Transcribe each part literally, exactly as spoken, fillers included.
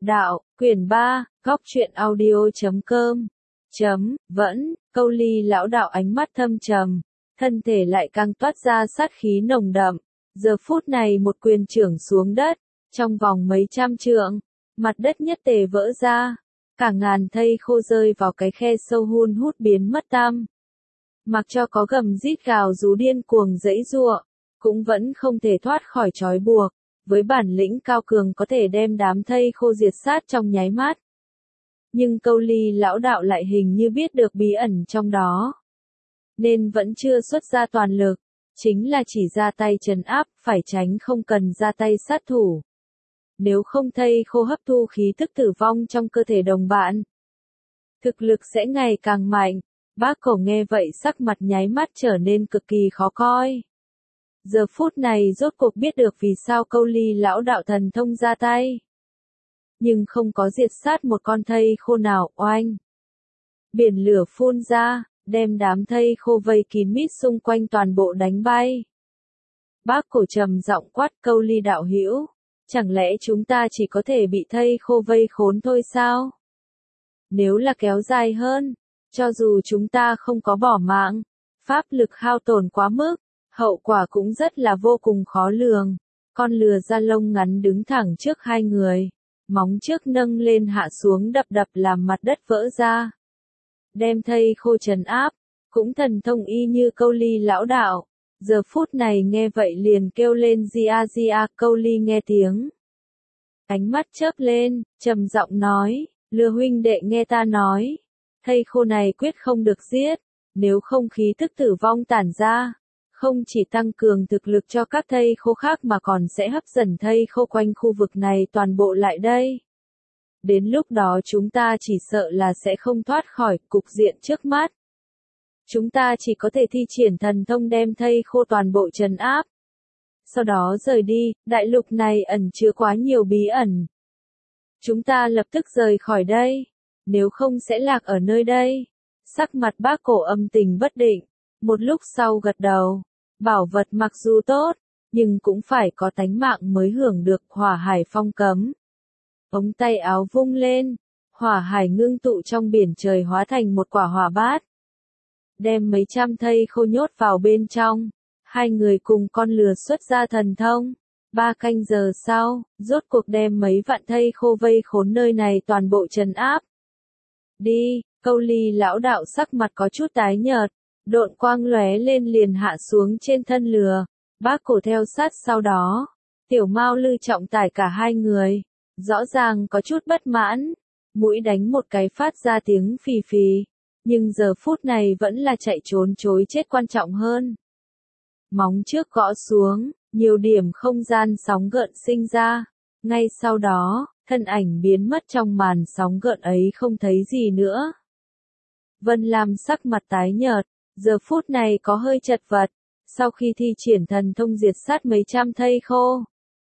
Đạo, quyển ba, góc truyện audio.com. Chấm, vẫn, Câu Ly lão đạo ánh mắt thâm trầm, thân thể lại càng toát ra sát khí nồng đậm. Giờ phút này một quyền chưởng xuống đất, trong vòng mấy trăm trượng, mặt đất nhất tề vỡ ra, cả ngàn thây khô rơi vào cái khe sâu hun hút biến mất tăm. Mặc cho có gầm rít gào rú điên cuồng giãy giụa, cũng vẫn không thể thoát khỏi trói buộc, với bản lĩnh cao cường có thể đem đám thây khô diệt sát trong nháy mắt. Nhưng Câu Ly lão đạo lại hình như biết được bí ẩn trong đó, nên vẫn chưa xuất ra toàn lực, chính là chỉ ra tay trấn áp, phải tránh không cần ra tay sát thủ. Nếu không thây khô hấp thu khí tức tử vong trong cơ thể đồng bạn, thực lực sẽ ngày càng mạnh. Bác Cổ nghe vậy sắc mặt nháy mắt trở nên cực kỳ khó coi. Giờ phút này rốt cuộc biết được vì sao Câu Ly lão đạo thần thông ra tay, nhưng không có diệt sát một con thây khô nào. Oanh! Biển lửa phun ra, đem đám thây khô vây kín mít xung quanh toàn bộ đánh bay. Bác Cổ trầm giọng quát: Câu Ly đạo hữu, chẳng lẽ chúng ta chỉ có thể bị thây khô vây khốn thôi sao? Nếu là kéo dài hơn, cho dù chúng ta không có bỏ mạng, pháp lực hao tổn quá mức, hậu quả cũng rất là vô cùng khó lường. Con lừa da lông ngắn đứng thẳng trước hai người, móng trước nâng lên hạ xuống đập đập làm mặt đất vỡ ra. Đem thây khô trấn áp, cũng thần thông y như Câu Ly lão đạo. Giờ phút này nghe vậy liền kêu lên di a di a. Câu Ly nghe tiếng, ánh mắt chớp lên, trầm giọng nói: Lừa huynh đệ nghe ta nói, thây khô này quyết không được giết, nếu không khí tức tử vong tản ra, không chỉ tăng cường thực lực cho các thây khô khác mà còn sẽ hấp dẫn thây khô quanh khu vực này toàn bộ lại đây. Đến lúc đó chúng ta chỉ sợ là sẽ không thoát khỏi cục diện trước mắt. Chúng ta chỉ có thể thi triển thần thông đem thây khô toàn bộ trấn áp, sau đó rời đi. Đại lục này ẩn chứa quá nhiều bí ẩn, chúng ta lập tức rời khỏi đây, nếu không sẽ lạc ở nơi đây. Sắc mặt Bác Cổ âm tình bất định, một lúc sau gật đầu: bảo vật mặc dù tốt, nhưng cũng phải có tánh mạng mới hưởng được. Hỏa hải phong cấm. Ống tay áo vung lên, hỏa hải ngưng tụ trong biển trời hóa thành một quả hỏa bát, đem mấy trăm thây khô nhốt vào bên trong. Hai người cùng con lừa xuất ra thần thông. Ba canh giờ sau, rốt cuộc đem mấy vạn thây khô vây khốn nơi này toàn bộ trấn áp. Đi! Câu Ly lão đạo sắc mặt có chút tái nhợt, độn quang lóe lên liền hạ xuống trên thân lừa. Bác Cổ theo sát sau đó. Tiểu Mao Lư trọng tải cả hai người, rõ ràng có chút bất mãn, mũi đánh một cái phát ra tiếng phì phì, nhưng giờ phút này vẫn là chạy trốn chối chết quan trọng hơn. Móng trước gõ xuống, nhiều điểm không gian sóng gợn sinh ra, ngay sau đó, thân ảnh biến mất trong màn sóng gợn ấy không thấy gì nữa. Vân Lam sắc mặt tái nhợt, giờ phút này có hơi chật vật, sau khi thi triển thần thông diệt sát mấy trăm thây khô,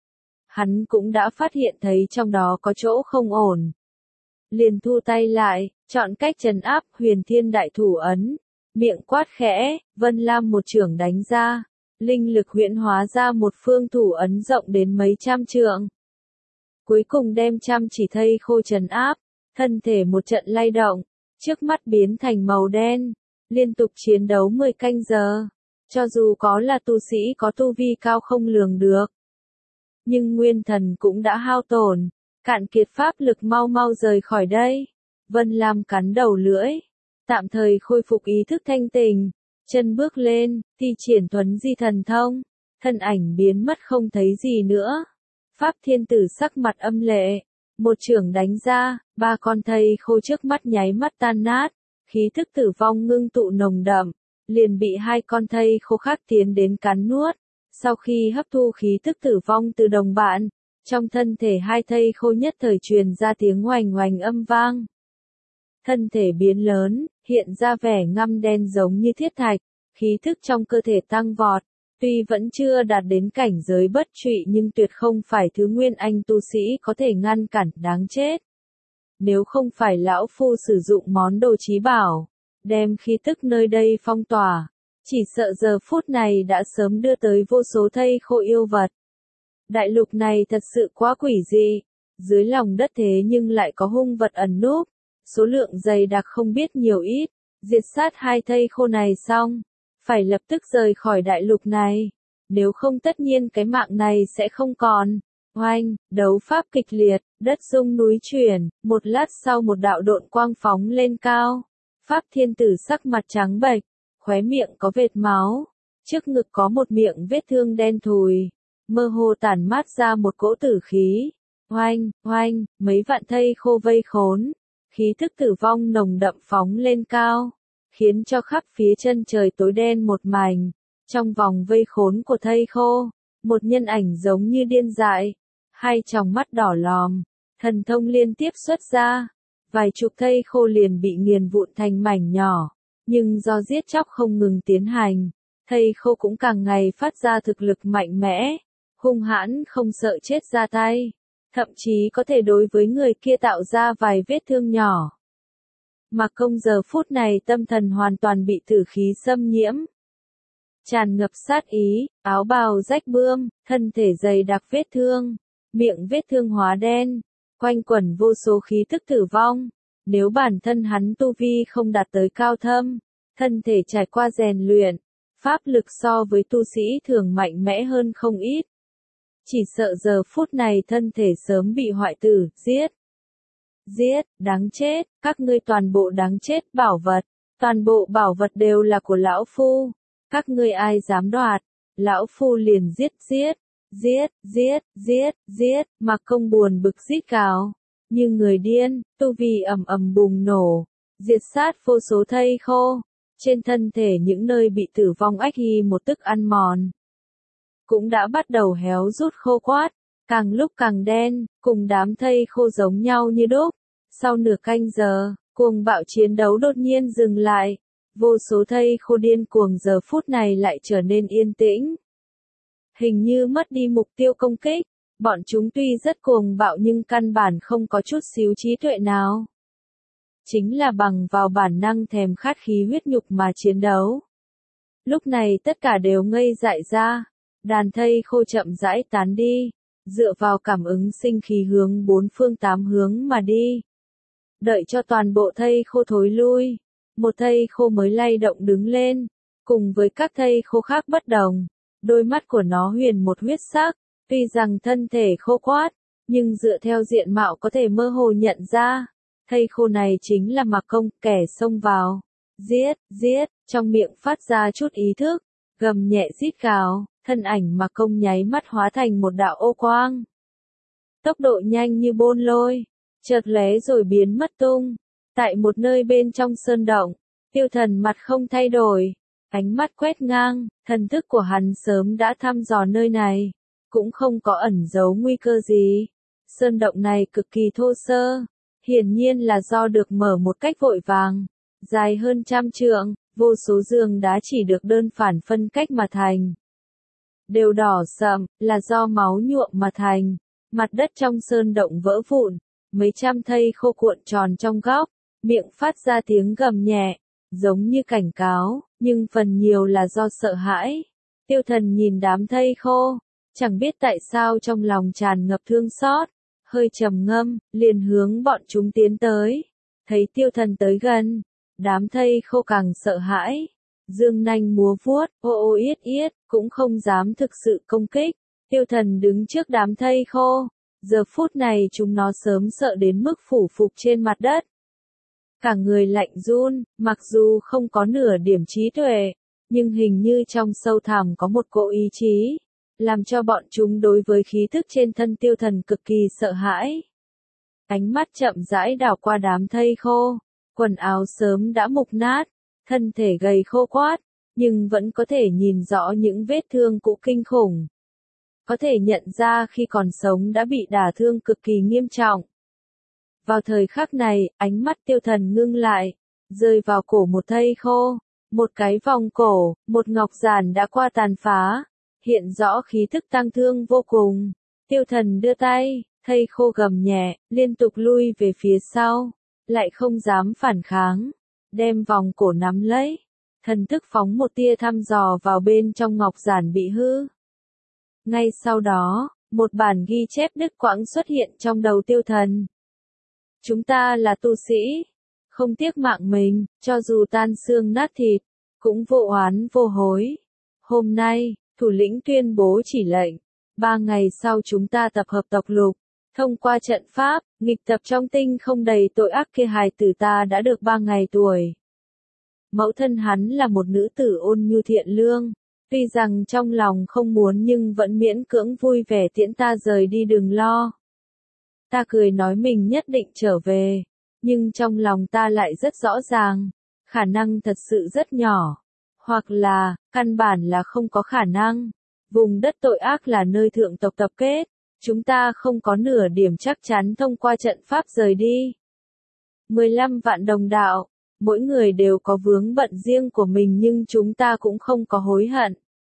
hắn cũng đã phát hiện thấy trong đó có chỗ không ổn. Liền thu tay lại, chọn cách trấn áp. Huyền Thiên Đại Thủ Ấn, miệng quát khẽ, Vân Lam một chưởng đánh ra, linh lực huyễn hóa ra một phương thủ ấn rộng đến mấy trăm trượng. Cuối cùng đem trăm chỉ thây khô trấn áp, thân thể một trận lay động, trước mắt biến thành màu đen, liên tục chiến đấu mười canh giờ. Cho dù có là tu sĩ có tu vi cao không lường được, nhưng nguyên thần cũng đã hao tổn, cạn kiệt pháp lực, mau mau rời khỏi đây. Vân Lam cắn đầu lưỡi, tạm thời khôi phục ý thức thanh tình, chân bước lên, thi triển thuấn di thần thông, thân ảnh biến mất không thấy gì nữa. Pháp Thiên Tử sắc mặt âm lệ, một chưởng đánh ra, ba con thây khô trước mắt nháy mắt tan nát, khí thức tử vong ngưng tụ nồng đậm, liền bị hai con thây khô khác tiến đến cắn nuốt. Sau khi hấp thu khí tức tử vong từ đồng bạn, trong thân thể hai thây khô nhất thời truyền ra tiếng oành oành âm vang. Thân thể biến lớn, hiện ra vẻ ngăm đen giống như thiết thạch, khí thức trong cơ thể tăng vọt. Tuy vẫn chưa đạt đến cảnh giới bất trụy nhưng tuyệt không phải thứ nguyên anh tu sĩ có thể ngăn cản. Đáng chết! Nếu không phải lão phu sử dụng món đồ trí bảo, đem khí tức nơi đây phong tỏa, chỉ sợ giờ phút này đã sớm đưa tới vô số thây khô yêu vật. Đại lục này thật sự quá quỷ dị, dưới lòng đất thế nhưng lại có hung vật ẩn núp, số lượng dày đặc không biết nhiều ít, diệt sát hai thây khô này xong, phải lập tức rời khỏi đại lục này, nếu không tất nhiên cái mạng này sẽ không còn. Oanh, đấu pháp kịch liệt, đất rung núi chuyển, một lát sau một đạo độn quang phóng lên cao. Pháp thiên tử sắc mặt trắng bệch, khóe miệng có vệt máu, trước ngực có một miệng vết thương đen thùi, mơ hồ tản mát ra một cỗ tử khí. Oanh, oanh, mấy vạn thây khô vây khốn, khí thức tử vong nồng đậm phóng lên cao, khiến cho khắp phía chân trời tối đen một mảnh. Trong vòng vây khốn của thây khô, một nhân ảnh giống như điên dại, hai tròng mắt đỏ lòm, thần thông liên tiếp xuất ra, vài chục thây khô liền bị nghiền vụn thành mảnh nhỏ, nhưng do giết chóc không ngừng tiến hành, thây khô cũng càng ngày phát ra thực lực mạnh mẽ, hung hãn không sợ chết ra tay, thậm chí có thể đối với người kia tạo ra vài vết thương nhỏ. Mạc Công giờ phút này tâm thần hoàn toàn bị tử khí xâm nhiễm, tràn ngập sát ý, áo bào rách bươm, thân thể dày đặc vết thương, miệng vết thương hóa đen, quanh quẩn vô số khí tức tử vong. Nếu bản thân hắn tu vi không đạt tới cao thâm, thân thể trải qua rèn luyện, pháp lực so với tu sĩ thường mạnh mẽ hơn không ít. Chỉ sợ giờ phút này thân thể sớm bị hoại tử, giết. Giết, đáng chết, các ngươi toàn bộ đáng chết, bảo vật, toàn bộ bảo vật đều là của lão phu. Các ngươi ai dám đoạt, lão phu liền giết giết, giết, giết, giết, giết, Mạc Công buồn bực rít gào, như người điên, tu vi ầm ầm bùng nổ, diệt sát vô số thây khô, trên thân thể những nơi bị tử vong ách hy một tức ăn mòn, cũng đã bắt đầu héo rút khô quát, càng lúc càng đen, cùng đám thây khô giống nhau như đúc. Sau nửa canh giờ, cuồng bạo chiến đấu đột nhiên dừng lại. Vô số thây khô điên cuồng giờ phút này lại trở nên yên tĩnh. Hình như mất đi mục tiêu công kích, bọn chúng tuy rất cuồng bạo nhưng căn bản không có chút xíu trí tuệ nào. Chính là bằng vào bản năng thèm khát khí huyết nhục mà chiến đấu. Lúc này tất cả đều ngây dại ra, đàn thây khô chậm rãi tán đi, dựa vào cảm ứng sinh khí hướng bốn phương tám hướng mà đi. Đợi cho toàn bộ thây khô thối lui. Một thây khô mới lay động đứng lên, cùng với các thây khô khác bất đồng, đôi mắt của nó huyền một huyết sắc, tuy rằng thân thể khô quát, nhưng dựa theo diện mạo có thể mơ hồ nhận ra, thây khô này chính là Mạc Công, kẻ xông vào, giết, giết, trong miệng phát ra chút ý thức, gầm nhẹ rít gào, thân ảnh Mạc Công nháy mắt hóa thành một đạo ô quang. Tốc độ nhanh như bôn lôi, chợt lóe rồi biến mất tung. Tại một nơi bên trong sơn động, Tiêu Thần mặt không thay đổi, ánh mắt quét ngang, thần thức của hắn sớm đã thăm dò nơi này, cũng không có ẩn giấu nguy cơ gì. Sơn động này cực kỳ thô sơ, hiển nhiên là do được mở một cách vội vàng, dài hơn trăm trượng, vô số giường đá chỉ được đơn phản phân cách mà thành. Đều đỏ sậm, là do máu nhuộm mà thành, mặt đất trong sơn động vỡ vụn, mấy trăm thây khô cuộn tròn trong góc. Miệng phát ra tiếng gầm nhẹ, giống như cảnh cáo, nhưng phần nhiều là do sợ hãi. Tiêu Thần nhìn đám thây khô, chẳng biết tại sao trong lòng tràn ngập thương xót, hơi trầm ngâm, liền hướng bọn chúng tiến tới. Thấy Tiêu Thần tới gần, đám thây khô càng sợ hãi, dương nanh múa vuốt, ô ô yết yết, cũng không dám thực sự công kích. Tiêu Thần đứng trước đám thây khô, giờ phút này chúng nó sớm sợ đến mức phủ phục trên mặt đất. Cả người lạnh run, mặc dù không có nửa điểm trí tuệ, nhưng hình như trong sâu thẳm có một cỗ ý chí, làm cho bọn chúng đối với khí thức trên thân Tiêu Thần cực kỳ sợ hãi. Ánh mắt chậm rãi đảo qua đám thây khô, quần áo sớm đã mục nát, thân thể gầy khô quát, nhưng vẫn có thể nhìn rõ những vết thương cũ kinh khủng. Có thể nhận ra khi còn sống đã bị đả thương cực kỳ nghiêm trọng. Vào thời khắc này, ánh mắt Tiêu Thần ngưng lại, rơi vào cổ một thây khô, một cái vòng cổ, một ngọc giản đã qua tàn phá, hiện rõ khí thức tăng thương vô cùng. Tiêu Thần đưa tay, thây khô gầm nhẹ, liên tục lui về phía sau, lại không dám phản kháng, đem vòng cổ nắm lấy, thần thức phóng một tia thăm dò vào bên trong ngọc giản bị hư. Ngay sau đó, Một bản ghi chép đứt quãng xuất hiện trong đầu Tiêu Thần. Chúng ta là tu sĩ, không tiếc mạng mình, cho dù tan xương nát thịt, cũng vô oán vô hối. Hôm nay, thủ lĩnh tuyên bố chỉ lệnh, ba ngày sau chúng ta tập hợp tộc lục, thông qua trận pháp, nghịch tập trong tinh không đầy tội ác kia hài tử ta đã được ba ngày tuổi. Mẫu thân hắn là một nữ tử ôn nhu thiện lương, tuy rằng trong lòng không muốn nhưng vẫn miễn cưỡng vui vẻ tiễn ta rời đi đừng lo. Ta cười nói mình nhất định trở về, nhưng trong lòng ta lại rất rõ ràng, khả năng thật sự rất nhỏ, hoặc là, căn bản là không có khả năng. Vùng đất tội ác là nơi thượng tộc tập kết, chúng ta không có nửa điểm chắc chắn thông qua trận pháp rời đi. mười lăm vạn đồng đạo, mỗi người đều có vướng bận riêng của mình nhưng chúng ta cũng không có hối hận.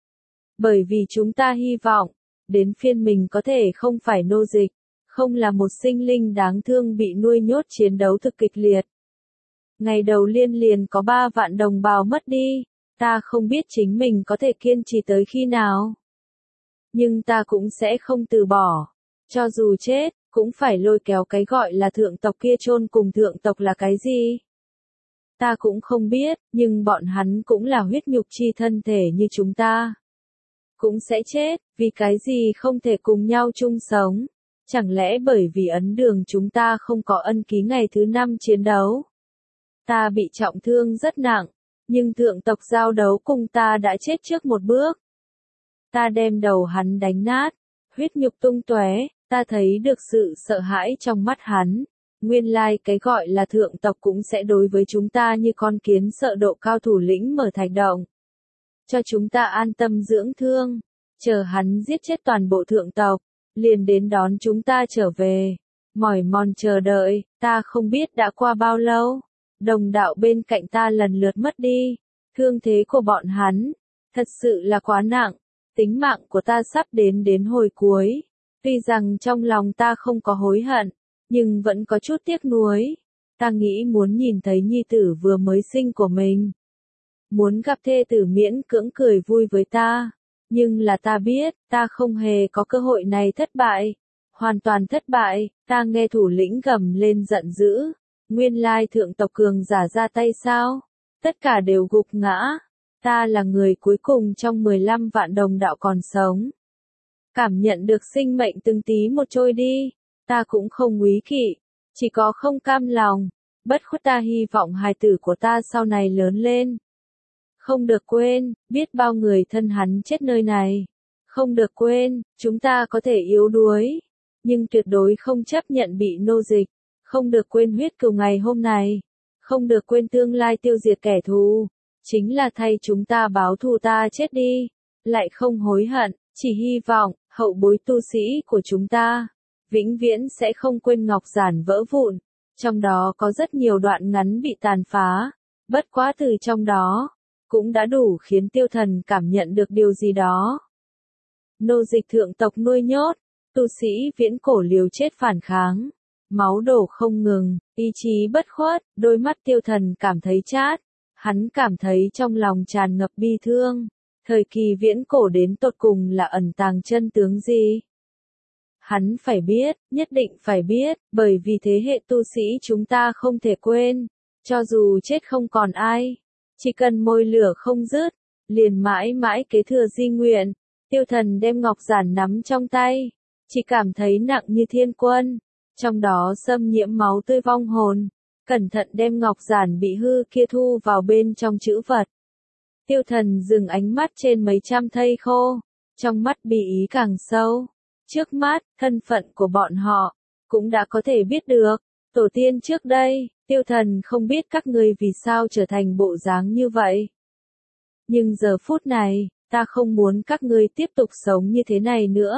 Bởi vì chúng ta hy vọng, đến phiên mình có thể không phải nô dịch, không là một sinh linh đáng thương bị nuôi nhốt chiến đấu thực kịch liệt. Ngày đầu liên liền có ba vạn đồng bào mất đi, ta không biết chính mình có thể kiên trì tới khi nào. Nhưng ta cũng sẽ không từ bỏ, cho dù chết, cũng phải lôi kéo cái gọi là thượng tộc kia chôn cùng thượng tộc là cái gì. Ta cũng không biết, nhưng bọn hắn cũng là huyết nhục chi thân thể như chúng ta. Cũng sẽ chết, vì cái gì không thể cùng nhau chung sống. Chẳng lẽ bởi vì ấn đường chúng ta không có ân ký ngày thứ năm chiến đấu. Ta bị trọng thương rất nặng, nhưng thượng tộc giao đấu cùng ta đã chết trước một bước. Ta đem đầu hắn đánh nát, huyết nhục tung tóe, ta thấy được sự sợ hãi trong mắt hắn. Nguyên lai cái gọi là thượng tộc cũng sẽ đối với chúng ta như con kiến sợ độ cao thủ lĩnh mở thạch động. Cho chúng ta an tâm dưỡng thương, chờ hắn giết chết toàn bộ thượng tộc, liền đến đón chúng ta trở về. Mỏi mòn chờ đợi, ta không biết đã qua bao lâu. Đồng đạo bên cạnh ta lần lượt mất đi. Thương thế của bọn hắn, thật sự là quá nặng. Tính mạng của ta sắp đến đến hồi cuối. Tuy rằng trong lòng ta không có hối hận, nhưng vẫn có chút tiếc nuối. Ta nghĩ muốn nhìn thấy nhi tử vừa mới sinh của mình. Muốn gặp thê tử miễn cưỡng cười vui với ta. Nhưng là ta biết, ta không hề có cơ hội này thất bại. Hoàn toàn thất bại, ta nghe thủ lĩnh gầm lên giận dữ. Nguyên lai thượng tộc cường giả ra tay sao? Tất cả đều gục ngã. Ta là người cuối cùng trong mười lăm vạn đồng đạo còn sống. Cảm nhận được sinh mệnh từng tí một trôi đi. Ta cũng không úy kỵ, chỉ có không cam lòng. Bất khuất ta hy vọng hài tử của ta sau này lớn lên. Không được quên, biết bao người thân hắn chết nơi này. Không được quên, chúng ta có thể yếu đuối, nhưng tuyệt đối không chấp nhận bị nô dịch. Không được quên huyết cừu ngày hôm này. Không được quên tương lai tiêu diệt kẻ thù. Chính là thay chúng ta báo thù ta chết đi. Lại không hối hận, chỉ hy vọng, hậu bối tu sĩ của chúng ta vĩnh viễn sẽ không quên ngọc giản vỡ vụn. Trong đó có rất nhiều đoạn ngắn bị tàn phá. Bất quá từ trong đó, cũng đã đủ khiến Tiêu Thần cảm nhận được điều gì đó. Nô dịch thượng tộc nuôi nhốt, tu sĩ viễn cổ liều chết phản kháng. Máu đổ không ngừng, ý chí bất khuất, đôi mắt Tiêu Thần cảm thấy chát. Hắn cảm thấy trong lòng tràn ngập bi thương. Thời kỳ viễn cổ đến tột cùng là ẩn tàng chân tướng gì? Hắn phải biết, nhất định phải biết, bởi vì thế hệ tu sĩ chúng ta không thể quên. Cho dù chết không còn ai, chỉ cần môi lửa không dứt, liền mãi mãi kế thừa di nguyện. Tiêu Thần đem ngọc giản nắm trong tay, chỉ cảm thấy nặng như thiên quân, trong đó xâm nhiễm máu tươi vong hồn. Cẩn thận đem ngọc giản bị hư kia thu vào bên trong chữ vật. Tiêu Thần dừng ánh mắt trên mấy trăm thây khô, trong mắt bi ý càng sâu. Trước mắt, thân phận của bọn họ, cũng đã có thể biết được. Tổ tiên trước đây, Tiêu Thần không biết các người vì sao trở thành bộ dáng như vậy. Nhưng giờ phút này, ta không muốn các ngươi tiếp tục sống như thế này nữa.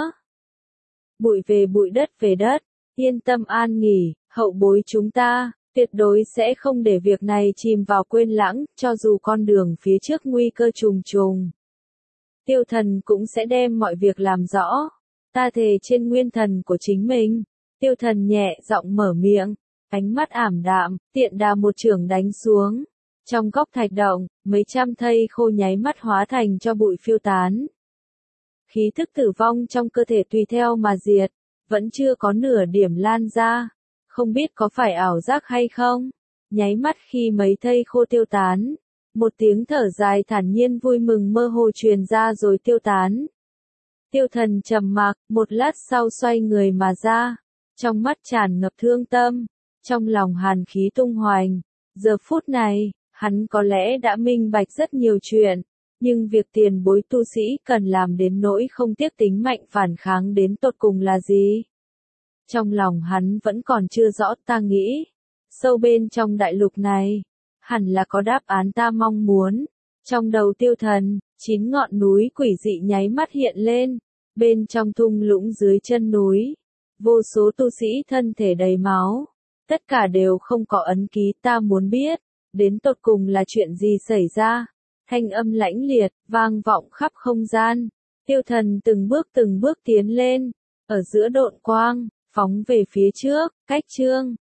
Bụi về bụi đất về đất, yên tâm an nghỉ, hậu bối chúng ta, tuyệt đối sẽ không để việc này chìm vào quên lãng, cho dù con đường phía trước nguy cơ trùng trùng. Tiêu Thần cũng sẽ đem mọi việc làm rõ. Ta thề trên nguyên thần của chính mình. Tiêu Thần nhẹ giọng mở miệng, ánh mắt ảm đạm, tiện đà một chưởng đánh xuống. Trong góc thạch động, mấy trăm thây khô nháy mắt hóa thành cho bụi phiêu tán. khí thức tử vong trong cơ thể tùy theo mà diệt, vẫn chưa có nửa điểm lan ra. Không biết có phải ảo giác hay không? Nháy mắt khi mấy thây khô tiêu tán, một tiếng thở dài thản nhiên vui mừng mơ hồ truyền ra rồi tiêu tán. Tiêu Thần trầm mặc, một lát sau xoay người mà ra, trong mắt tràn ngập thương tâm, trong lòng hàn khí tung hoành. Giờ phút này, hắn có lẽ đã minh bạch rất nhiều chuyện, nhưng việc tiền bối tu sĩ cần làm đến nỗi không tiếc tính mạnh phản kháng đến tột cùng là gì? Trong lòng hắn vẫn còn chưa rõ, ta nghĩ, sâu bên trong đại lục này, hẳn là có đáp án ta mong muốn. Trong đầu Tiêu Thần, chín ngọn núi quỷ dị nháy mắt hiện lên, bên trong thung lũng dưới chân núi, vô số tu sĩ thân thể đầy máu, tất cả đều không có ấn ký. Ta muốn biết, đến tột cùng là chuyện gì xảy ra? Thanh âm lãnh liệt, vang vọng khắp không gian. Tiêu Thần từng bước từng bước tiến lên, ở giữa độn quang, phóng về phía trước, cách chương